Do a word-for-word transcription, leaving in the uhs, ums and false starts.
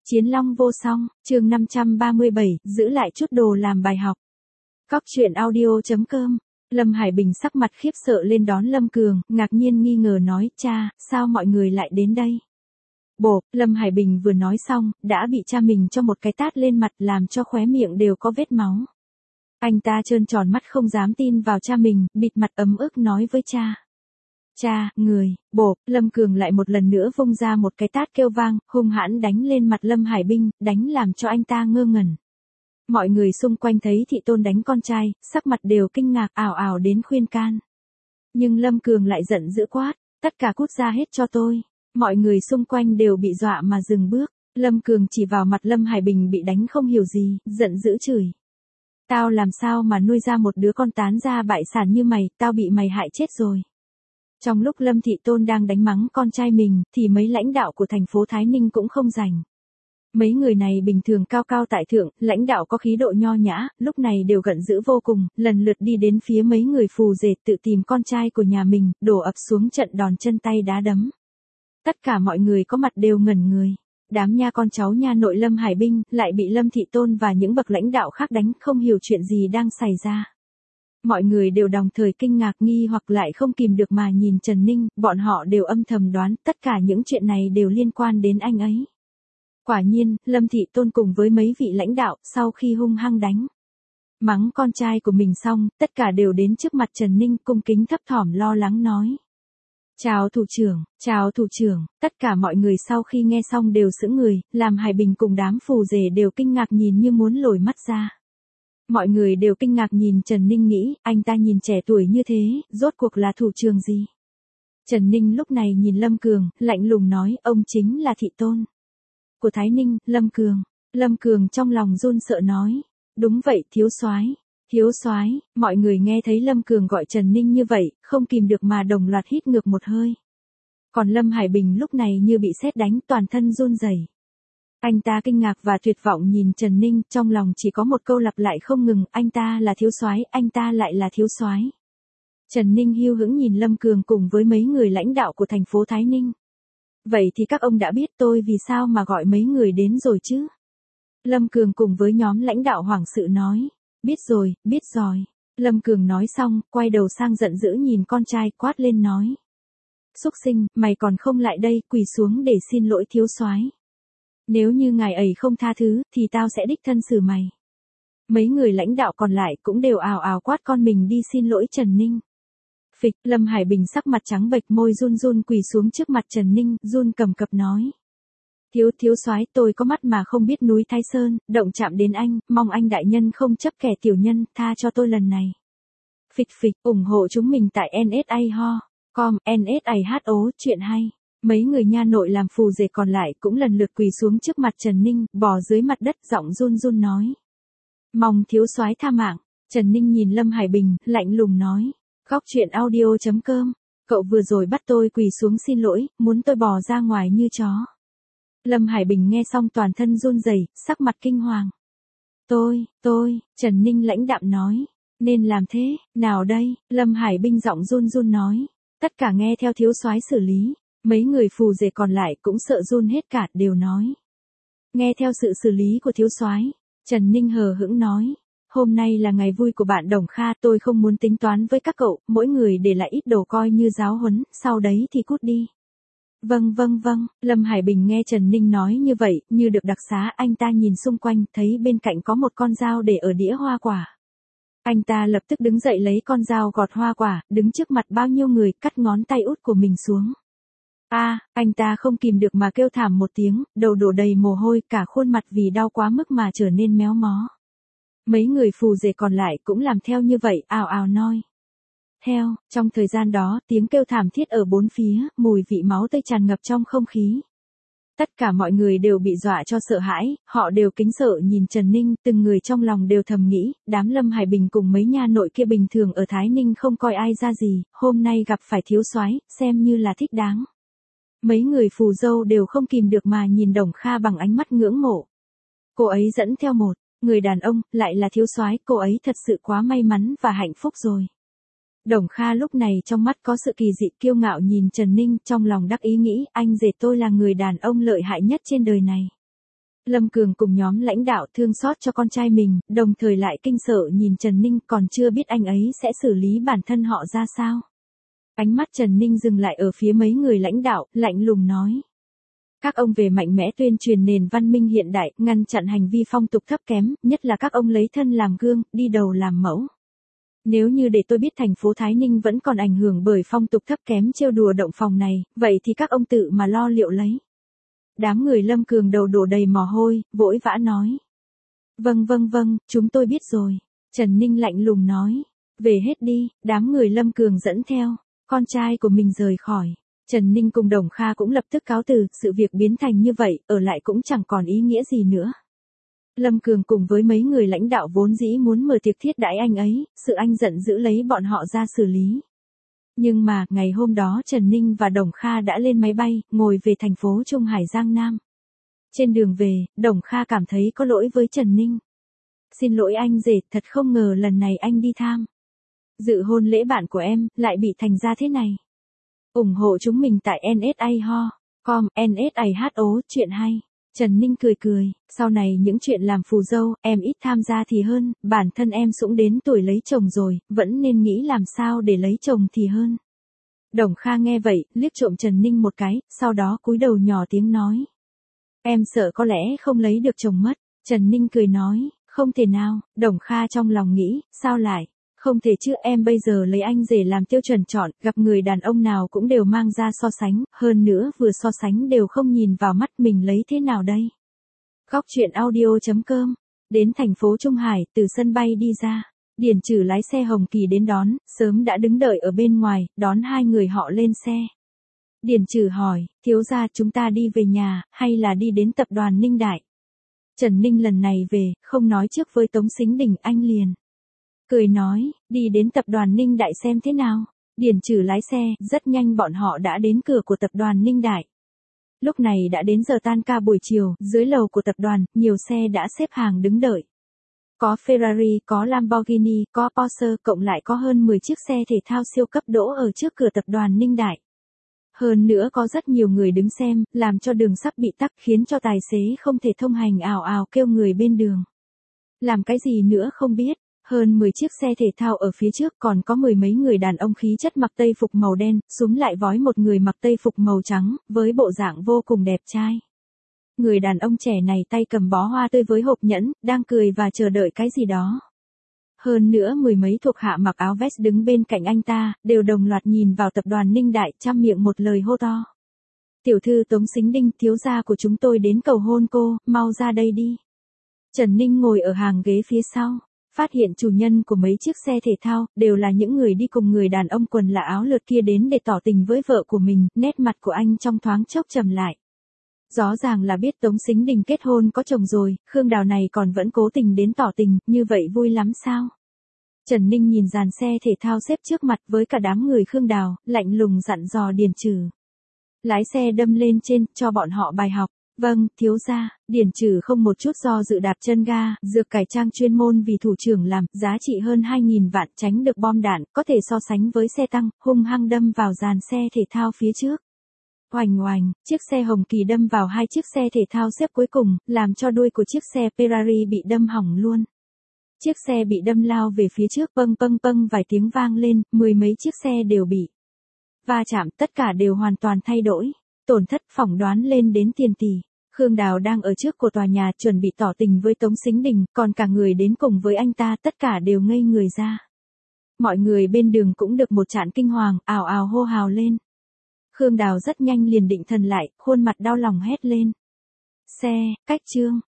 Chiến long vô song, chương năm trăm ba mươi bảy, giữ lại chút đồ làm bài học. Cóc truyện audio chấm com. Lâm Hải Bình sắc mặt khiếp sợ lên đón Lâm Cường, ngạc nhiên nghi ngờ nói, cha, sao mọi người lại đến đây? Bộp, Lâm Hải Bình vừa nói xong, đã bị cha mình cho một cái tát lên mặt làm cho khóe miệng đều có vết máu. Anh ta trơn tròn mắt không dám tin vào cha mình, bịt mặt ấm ức nói với cha. Cha, người, bộp, Lâm Cường lại một lần nữa vung ra một cái tát kêu vang, hung hãn đánh lên mặt Lâm Hải Bình, đánh làm cho anh ta ngơ ngẩn. Mọi người xung quanh thấy thị tôn đánh con trai, sắc mặt đều kinh ngạc ảo ảo đến khuyên can. Nhưng Lâm Cường lại giận dữ quát, tất cả cút ra hết cho tôi. Mọi người xung quanh đều bị dọa mà dừng bước, Lâm Cường chỉ vào mặt Lâm Hải Bình bị đánh không hiểu gì, giận dữ chửi. Tao làm sao mà nuôi ra một đứa con tán gia bại sản như mày, tao bị mày hại chết rồi. Trong lúc Lâm Thị Tôn đang đánh mắng con trai mình, thì mấy lãnh đạo của thành phố Thái Ninh cũng không rảnh. Mấy người này bình thường cao cao tại thượng, lãnh đạo có khí độ nho nhã, lúc này đều giận dữ vô cùng, lần lượt đi đến phía mấy người phù rể tự tìm con trai của nhà mình, đổ ập xuống trận đòn chân tay đá đấm. Tất cả mọi người có mặt đều ngẩn người. Đám nha con cháu nha nội Lâm Hải Bình lại bị Lâm Thị Tôn và những bậc lãnh đạo khác đánh, không hiểu chuyện gì đang xảy ra. Mọi người đều đồng thời kinh ngạc nghi hoặc lại không kìm được mà nhìn Trần Ninh, bọn họ đều âm thầm đoán tất cả những chuyện này đều liên quan đến anh ấy. Quả nhiên, Lâm Thị Tôn cùng với mấy vị lãnh đạo sau khi hung hăng đánh mắng con trai của mình xong, tất cả đều đến trước mặt Trần Ninh cung kính thấp thỏm lo lắng nói. Chào thủ trưởng, chào thủ trưởng, tất cả mọi người sau khi nghe xong đều sững người, làm Hải Bình cùng đám phù rể đều kinh ngạc nhìn như muốn lồi mắt ra. Mọi người đều kinh ngạc nhìn Trần Ninh nghĩ, anh ta nhìn trẻ tuổi như thế, rốt cuộc là thủ trưởng gì? Trần Ninh lúc này nhìn Lâm Cường, lạnh lùng nói, ông chính là Thị Tôn của Thái Ninh, Lâm Cường. Lâm Cường trong lòng run sợ nói, đúng vậy thiếu soái, thiếu soái. Mọi người nghe thấy Lâm Cường gọi Trần Ninh như vậy, không kìm được mà đồng loạt hít ngược một hơi. Còn Lâm Hải Bình lúc này như bị sét đánh, toàn thân run rẩy. Anh ta kinh ngạc và tuyệt vọng nhìn Trần Ninh, trong lòng chỉ có một câu lặp lại không ngừng, anh ta là thiếu soái, anh ta lại là thiếu soái. Trần Ninh hưu hững nhìn Lâm Cường cùng với mấy người lãnh đạo của thành phố Thái Ninh. Vậy thì các ông đã biết tôi vì sao mà gọi mấy người đến rồi chứ? Lâm Cường cùng với nhóm lãnh đạo hoảng sự nói. Biết rồi, biết rồi. Lâm Cường nói xong, quay đầu sang giận dữ nhìn con trai quát lên nói. Xúc sinh, mày còn không lại đây, quỳ xuống để xin lỗi thiếu soái. Nếu như ngài ấy không tha thứ, thì tao sẽ đích thân xử mày. Mấy người lãnh đạo còn lại cũng đều ào ào quát con mình đi xin lỗi Trần Ninh. Phịch, Lâm Hải Bình sắc mặt trắng bệch môi run run quỳ xuống trước mặt Trần Ninh, run cầm cập nói. Thiếu thiếu soái, tôi có mắt mà không biết núi Thái Sơn, động chạm đến anh, mong anh đại nhân không chấp kẻ tiểu nhân, tha cho tôi lần này. Phịch phịch, ủng hộ chúng mình tại en ét a ho com, en ét a hát o, chuyện hay. Mấy người nha nội làm phù rể còn lại cũng lần lượt quỳ xuống trước mặt Trần Ninh, bò dưới mặt đất giọng run run nói. Mong thiếu soái tha mạng. Trần Ninh nhìn Lâm Hải Bình, lạnh lùng nói. Cóc truyện audio chấm com, cậu vừa rồi bắt tôi quỳ xuống xin lỗi, muốn tôi bò ra ngoài như chó. Lâm Hải Bình nghe xong toàn thân run rẩy, sắc mặt kinh hoàng. Tôi, tôi, Trần Ninh lãnh đạm nói. Nên làm thế, nào đây, Lâm Hải Bình giọng run run nói. Tất cả nghe theo thiếu soái xử lý. Mấy người phù rể còn lại cũng sợ run hết cả, đều nói. Nghe theo sự xử lý của thiếu soái. Trần Ninh hờ hững nói. Hôm nay là ngày vui của bạn Đồng Kha, tôi không muốn tính toán với các cậu, mỗi người để lại ít đồ coi như giáo huấn, sau đấy thì cút đi. Vâng vâng vâng, Lâm Hải Bình nghe Trần Ninh nói như vậy, như được đặc xá, anh ta nhìn xung quanh, thấy bên cạnh có một con dao để ở đĩa hoa quả. Anh ta lập tức đứng dậy lấy con dao gọt hoa quả, đứng trước mặt bao nhiêu người, cắt ngón tay út của mình xuống. A, à, anh ta không kìm được mà kêu thảm một tiếng, đầu đổ đầy mồ hôi, cả khuôn mặt vì đau quá mức mà trở nên méo mó. Mấy người phù rể còn lại cũng làm theo như vậy, ào ào nói. Theo, trong thời gian đó, tiếng kêu thảm thiết ở bốn phía, mùi vị máu tươi tràn ngập trong không khí. Tất cả mọi người đều bị dọa cho sợ hãi, họ đều kính sợ nhìn Trần Ninh, từng người trong lòng đều thầm nghĩ, đám Lâm Hải Bình cùng mấy nha nội kia bình thường ở Thái Ninh không coi ai ra gì, hôm nay gặp phải thiếu soái, xem như là thích đáng. Mấy người phù dâu đều không kìm được mà nhìn Đồng Kha bằng ánh mắt ngưỡng mộ. Cô ấy dẫn theo một người đàn ông, lại là thiếu soái, cô ấy thật sự quá may mắn và hạnh phúc rồi. Đồng Kha lúc này trong mắt có sự kỳ dị kiêu ngạo nhìn Trần Ninh, trong lòng đắc ý nghĩ, anh rể tôi là người đàn ông lợi hại nhất trên đời này. Lâm Cường cùng nhóm lãnh đạo thương xót cho con trai mình, đồng thời lại kinh sợ nhìn Trần Ninh, còn chưa biết anh ấy sẽ xử lý bản thân họ ra sao. Ánh mắt Trần Ninh dừng lại ở phía mấy người lãnh đạo, lạnh lùng nói. Các ông về mạnh mẽ tuyên truyền nền văn minh hiện đại, ngăn chặn hành vi phong tục thấp kém, nhất là các ông lấy thân làm gương, đi đầu làm mẫu. Nếu như để tôi biết thành phố Thái Ninh vẫn còn ảnh hưởng bởi phong tục thấp kém trêu đùa động phòng này, vậy thì các ông tự mà lo liệu lấy. Đám người Lâm Cường đầu đổ đầy mồ hôi, vội vã nói. Vâng vâng vâng, chúng tôi biết rồi. Trần Ninh lạnh lùng nói. Về hết đi, đám người Lâm Cường dẫn theo. Con trai của mình rời khỏi. Trần Ninh cùng Đồng Kha cũng lập tức cáo từ, sự việc biến thành như vậy, ở lại cũng chẳng còn ý nghĩa gì nữa. Lâm Cường cùng với mấy người lãnh đạo vốn dĩ muốn mở tiệc thiết đãi anh ấy, sự anh giận dữ lấy bọn họ ra xử lý. Nhưng mà, ngày hôm đó Trần Ninh và Đồng Kha đã lên máy bay, ngồi về thành phố Trung Hải Giang Nam. Trên đường về, Đồng Kha cảm thấy có lỗi với Trần Ninh. Xin lỗi anh rể, thật không ngờ lần này anh đi tham dự hôn lễ bạn của em, lại bị thành ra thế này. ủng hộ chúng mình tại en ét a ho chấm com, en ét a hát o, chuyện hay. Trần Ninh cười cười, sau này những chuyện làm phù dâu, em ít tham gia thì hơn, bản thân em cũng đến tuổi lấy chồng rồi, vẫn nên nghĩ làm sao để lấy chồng thì hơn. Đồng Kha nghe vậy, liếc trộm Trần Ninh một cái, sau đó cúi đầu nhỏ tiếng nói. Em sợ có lẽ không lấy được chồng mất. Trần Ninh cười nói, không thể nào. Đồng Kha trong lòng nghĩ, sao lại? Không thể chứ, em bây giờ lấy anh rể làm tiêu chuẩn chọn, gặp người đàn ông nào cũng đều mang ra so sánh, hơn nữa vừa so sánh đều không nhìn vào mắt mình lấy thế nào đây. Góc chuyện audio chấm com. Đến thành phố Trung Hải, từ sân bay đi ra. Điền Trừ lái xe Hồng Kỳ đến đón, sớm đã đứng đợi ở bên ngoài, đón hai người họ lên xe. Điền Trừ hỏi, thiếu gia chúng ta đi về nhà, hay là đi đến tập đoàn Ninh Đại? Trần Ninh lần này về, không nói trước với Tống Sính Đình, anh liền cười nói, đi đến tập đoàn Ninh Đại xem thế nào. Điền Trừ lái xe, rất nhanh bọn họ đã đến cửa của tập đoàn Ninh Đại. Lúc này đã đến giờ tan ca buổi chiều, dưới lầu của tập đoàn, nhiều xe đã xếp hàng đứng đợi. Có Ferrari, có Lamborghini, có Porsche, cộng lại có hơn mười chiếc xe thể thao siêu cấp đỗ ở trước cửa tập đoàn Ninh Đại. Hơn nữa có rất nhiều người đứng xem, làm cho đường sắp bị tắc, khiến cho tài xế không thể thông hành, ào ào kêu người bên đường. Làm cái gì nữa không biết. Hơn mười chiếc xe thể thao ở phía trước, còn có mười mấy người đàn ông khí chất mặc tây phục màu đen, súm lại vói một người mặc tây phục màu trắng, với bộ dạng vô cùng đẹp trai. Người đàn ông trẻ này tay cầm bó hoa tươi với hộp nhẫn, đang cười và chờ đợi cái gì đó. Hơn nữa mười mấy thuộc hạ mặc áo vest đứng bên cạnh anh ta, đều đồng loạt nhìn vào tập đoàn Ninh Đại, trăm miệng một lời hô to. Tiểu thư Tống Sính Đinh, thiếu gia của chúng tôi đến cầu hôn cô, mau ra đây đi. Trần Ninh ngồi ở hàng ghế phía sau. Phát hiện chủ nhân của mấy chiếc xe thể thao, đều là những người đi cùng người đàn ông quần là áo lượt kia đến để tỏ tình với vợ của mình, nét mặt của anh trong thoáng chốc trầm lại. Rõ ràng là biết Tống Sính Đình kết hôn có chồng rồi, Khương Đào này còn vẫn cố tình đến tỏ tình, như vậy vui lắm sao? Trần Ninh nhìn dàn xe thể thao xếp trước mặt với cả đám người Khương Đào, lạnh lùng dặn dò Điền Trừ. Lái xe đâm lên trên, cho bọn họ bài học. Vâng, thiếu gia. Điền Trừ không một chút do dự đạp chân ga, dược cải trang chuyên môn vì thủ trưởng làm, giá trị hơn hai nghìn vạn, tránh được bom đạn, có thể so sánh với xe tăng, hung hăng đâm vào dàn xe thể thao phía trước. Oành oành, chiếc xe Hồng Kỳ đâm vào hai chiếc xe thể thao xếp cuối cùng, làm cho đuôi của chiếc xe Ferrari bị đâm hỏng luôn. Chiếc xe bị đâm lao về phía trước, pâng pâng pâng vài tiếng vang lên, mười mấy chiếc xe đều bị va chạm, tất cả đều hoàn toàn thay đổi. Tổn thất phỏng đoán lên đến tiền tỷ. Khương Đào đang ở trước của tòa nhà chuẩn bị tỏ tình với Tống Sính Đình, còn cả người đến cùng với anh ta tất cả đều ngây người ra. Mọi người bên đường cũng được một trận kinh hoàng, ào ào hô hào lên. Khương Đào rất nhanh liền định thần lại, khuôn mặt đau lòng hét lên. Xe, cách trương,